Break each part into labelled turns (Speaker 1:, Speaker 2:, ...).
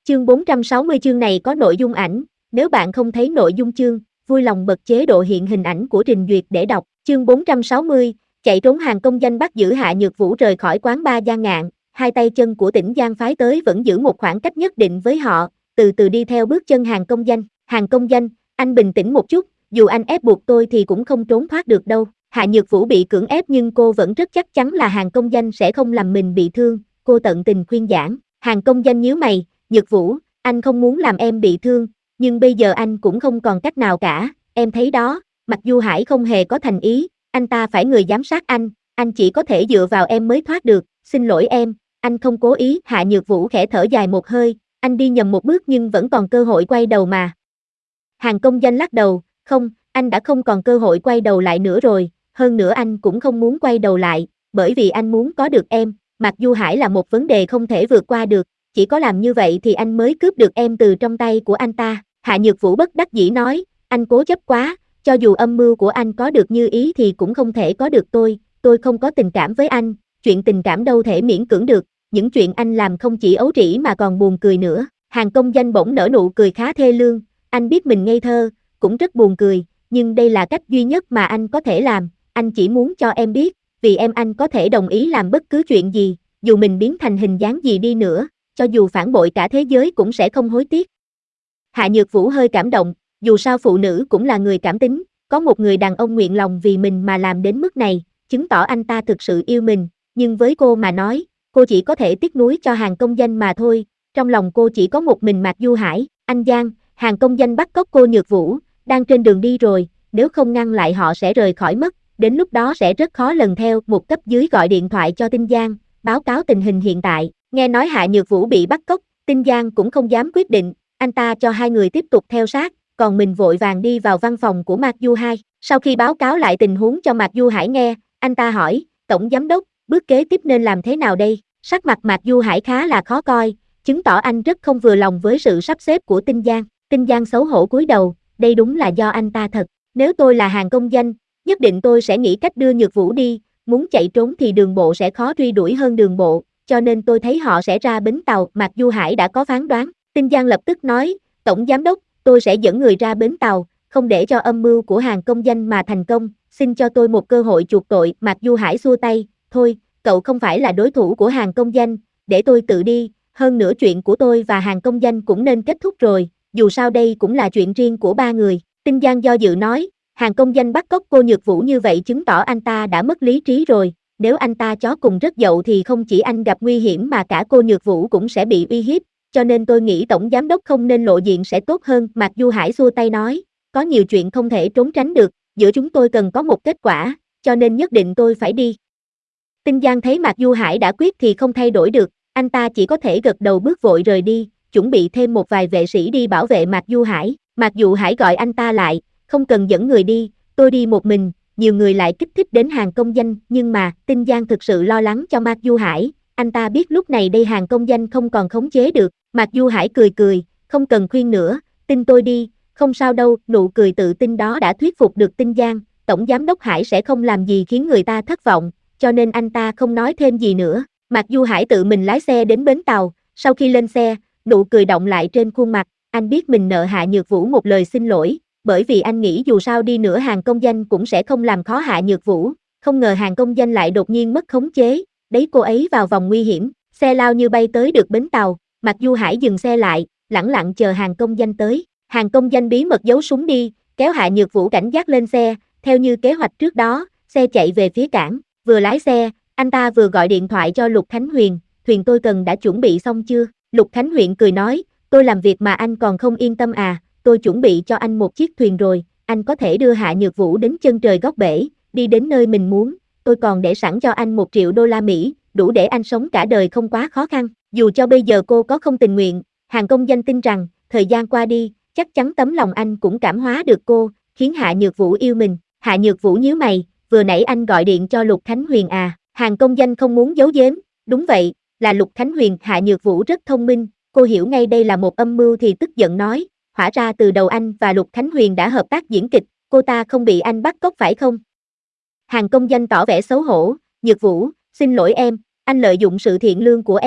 Speaker 1: Chương 460 chương này có nội dung ảnh, nếu bạn không thấy nội dung chương, vui lòng bật chế độ hiện hình ảnh của trình duyệt để đọc. Chương 460, chạy trốn hàng công danh bắt giữ Hạ Nhược Vũ rời khỏi quán bar Giang Ngạn, hai tay chân của Tĩnh Giang phái tới vẫn giữ một khoảng cách nhất định với họ, từ từ đi theo bước chân hàng công danh. Hàng công danh, anh bình tĩnh một chút, dù anh ép buộc tôi thì cũng không trốn thoát được đâu. Hạ Nhược Vũ bị cưỡng ép nhưng cô vẫn rất chắc chắn là hàng công danh sẽ không làm mình bị thương, cô tận tình khuyên giải. Hàng công danh nhíu mày, Nhược Vũ, anh không muốn làm em bị thương, nhưng bây giờ anh cũng không còn cách nào cả, em thấy đó, mặc dù Hải không hề có thành ý, anh ta phải người giám sát anh chỉ có thể dựa vào em mới thoát được, xin lỗi em, anh không cố ý. Hạ Nhược Vũ khẽ thở dài một hơi, anh đi nhầm một bước nhưng vẫn còn cơ hội quay đầu mà. Hàng công danh lắc đầu, không, anh đã không còn cơ hội quay đầu lại nữa rồi, hơn nữa anh cũng không muốn quay đầu lại, bởi vì anh muốn có được em, mặc dù Hải là một vấn đề không thể vượt qua được. Chỉ có làm như vậy thì anh mới cướp được em từ trong tay của anh ta. Hạ Nhược Vũ bất đắc dĩ nói, anh cố chấp quá, cho dù âm mưu của anh có được như ý thì cũng không thể có được tôi không có tình cảm với anh, chuyện tình cảm đâu thể miễn cưỡng được, những chuyện anh làm không chỉ ấu trĩ mà còn buồn cười nữa. Hàng công danh bỗng nở nụ cười khá thê lương, anh biết mình ngây thơ, cũng rất buồn cười, nhưng đây là cách duy nhất mà anh có thể làm, anh chỉ muốn cho em biết, vì em anh có thể đồng ý làm bất cứ chuyện gì, dù mình biến thành hình dáng gì đi nữa. Cho dù phản bội cả thế giới cũng sẽ không hối tiếc. Hạ Nhược Vũ hơi cảm động, dù sao phụ nữ cũng là người cảm tính, có một người đàn ông nguyện lòng vì mình mà làm đến mức này, chứng tỏ anh ta thực sự yêu mình, nhưng với cô mà nói, cô chỉ có thể tiếc nuối cho hàng công danh mà thôi, trong lòng cô chỉ có một mình Mạc Du Hải. Anh Giang, hàng công danh bắt cóc cô Nhược Vũ, đang trên đường đi rồi, nếu không ngăn lại họ sẽ rời khỏi mất, đến lúc đó sẽ rất khó lần theo. Một cấp dưới gọi điện thoại cho Tinh Giang, báo cáo tình hình hiện tại. Nghe nói Hạ Nhược Vũ bị bắt cóc, Tinh Giang cũng không dám quyết định, anh ta cho hai người tiếp tục theo sát, còn mình vội vàng đi vào văn phòng của Mạc Du Hai. Sau khi báo cáo lại tình huống cho Mạc Du Hải nghe, anh ta hỏi, Tổng Giám đốc, bước kế tiếp nên làm thế nào đây? Sắc mặt Mạc Du Hải khá là khó coi, chứng tỏ anh rất không vừa lòng với sự sắp xếp của Tinh Giang. Tinh Giang xấu hổ cúi đầu, đây đúng là do anh ta thật, nếu tôi là hàng công danh, nhất định tôi sẽ nghĩ cách đưa Nhược Vũ đi, muốn chạy trốn thì đường bộ sẽ khó truy đuổi hơn đường bộ. Cho nên tôi thấy họ sẽ ra bến tàu. Mạc Du Hải đã có phán đoán. Tinh Giang lập tức nói, Tổng Giám đốc, tôi sẽ dẫn người ra bến tàu, không để cho âm mưu của hàng công danh mà thành công, xin cho tôi một cơ hội chuộc tội. Mạc Du Hải xua tay, thôi, cậu không phải là đối thủ của hàng công danh, để tôi tự đi, hơn nữa chuyện của tôi và hàng công danh cũng nên kết thúc rồi, dù sao đây cũng là chuyện riêng của ba người. Tinh Giang do dự nói, hàng công danh bắt cóc cô Nhược Vũ như vậy chứng tỏ anh ta đã mất lý trí rồi. Nếu anh ta chó cùng rất dậu thì không chỉ anh gặp nguy hiểm mà cả cô Nhược Vũ cũng sẽ bị uy hiếp, cho nên tôi nghĩ Tổng Giám đốc không nên lộ diện sẽ tốt hơn. Mạc Du Hải xua tay nói, có nhiều chuyện không thể trốn tránh được, giữa chúng tôi cần có một kết quả, cho nên nhất định tôi phải đi. Tinh Giang thấy Mạc Du Hải đã quyết thì không thay đổi được, anh ta chỉ có thể gật đầu bước vội rời đi, chuẩn bị thêm một vài vệ sĩ đi bảo vệ Mạc Du Hải. Mạc Du Hải gọi anh ta lại, không cần dẫn người đi, tôi đi một mình. Nhiều người lại kích thích đến hàng công danh, nhưng mà, Tinh Giang thực sự lo lắng cho Mạc Du Hải, anh ta biết lúc này đây hàng công danh không còn khống chế được. Mạc Du Hải cười cười, không cần khuyên nữa, tin tôi đi, không sao đâu. Nụ cười tự tin đó đã thuyết phục được Tinh Giang, Tổng Giám đốc Hải sẽ không làm gì khiến người ta thất vọng, cho nên anh ta không nói thêm gì nữa. Mạc Du Hải tự mình lái xe đến bến tàu, sau khi lên xe, nụ cười đọng lại trên khuôn mặt, anh biết mình nợ Hạ Nhược Vũ một lời xin lỗi. Bởi vì anh nghĩ dù sao đi nữa hàng công danh cũng sẽ không làm khó Hạ Nhược Vũ, không ngờ hàng công danh lại đột nhiên mất khống chế, đấy cô ấy vào vòng nguy hiểm, xe lao như bay tới được bến tàu. Mạc Du Hải dừng xe lại, lẳng lặng chờ hàng công danh tới. Hàng công danh bí mật giấu súng đi, kéo Hạ Nhược Vũ cảnh giác lên xe, theo như kế hoạch trước đó, xe chạy về phía cảng, vừa lái xe, anh ta vừa gọi điện thoại cho Lục Khánh Huyền, thuyền tôi cần đã chuẩn bị xong chưa? Lục Khánh Huyền cười nói, tôi làm việc mà anh còn không yên tâm à? Tôi chuẩn bị cho anh một chiếc thuyền rồi, anh có thể đưa Hạ Nhược Vũ đến chân trời góc bể, đi đến nơi mình muốn, tôi còn để sẵn cho anh 1 triệu đô la Mỹ, đủ để anh sống cả đời không quá khó khăn. Dù cho bây giờ cô có không tình nguyện, hàng công danh tin rằng, thời gian qua đi, chắc chắn tấm lòng anh cũng cảm hóa được cô, khiến Hạ Nhược Vũ yêu mình. Hạ Nhược Vũ nhíu mày, vừa nãy anh gọi điện cho Lục Khánh Huyền à? Hàng công danh không muốn giấu giếm, đúng vậy, là Lục Khánh Huyền. Hạ Nhược Vũ rất thông minh, cô hiểu ngay đây là một âm mưu thì tức giận nói, hóa ra từ đầu anh và Lục Khánh Huyền đã hợp tác diễn kịch, cô ta không bị anh bắt cóc phải không? Hàng công danh tỏ vẻ xấu hổ, Nhược Vũ, xin lỗi em, anh lợi dụng sự thiện lương của em,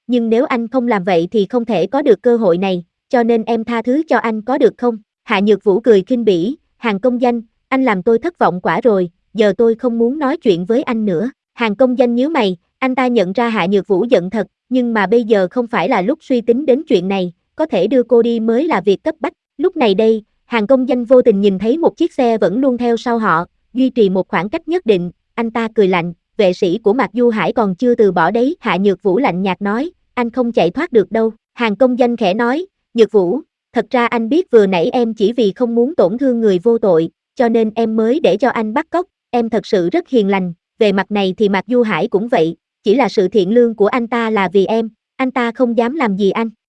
Speaker 1: nhưng nếu anh không làm vậy thì không thể có được cơ hội này, cho nên em tha thứ cho anh có được không? Hạ Nhược Vũ cười khinh bỉ, Hàn công danh, anh làm tôi thất vọng quả rồi, giờ tôi không muốn nói chuyện với anh nữa. Hàn công danh nhíu mày, anh ta nhận ra Hạ Nhược Vũ giận thật, nhưng mà bây giờ không phải là lúc suy tính đến chuyện này, có thể đưa cô đi mới là việc cấp bách. Lúc này đây, Hàn công danh vô tình nhìn thấy một chiếc xe vẫn luôn theo sau họ, duy trì một khoảng cách nhất định, anh ta cười lạnh, vệ sĩ của Mạc Du Hải còn chưa từ bỏ đấy. Hạ Nhược Vũ lạnh nhạt nói, anh không chạy thoát được đâu. Hàn công danh khẽ nói, Nhược Vũ, thật ra anh biết vừa nãy em chỉ vì không muốn tổn thương người vô tội, cho nên em mới để cho anh bắt cóc, em thật sự rất hiền lành, về mặt này thì Mạc Du Hải cũng vậy, chỉ là sự thiện lương của anh ta là vì em, anh ta không dám làm gì anh.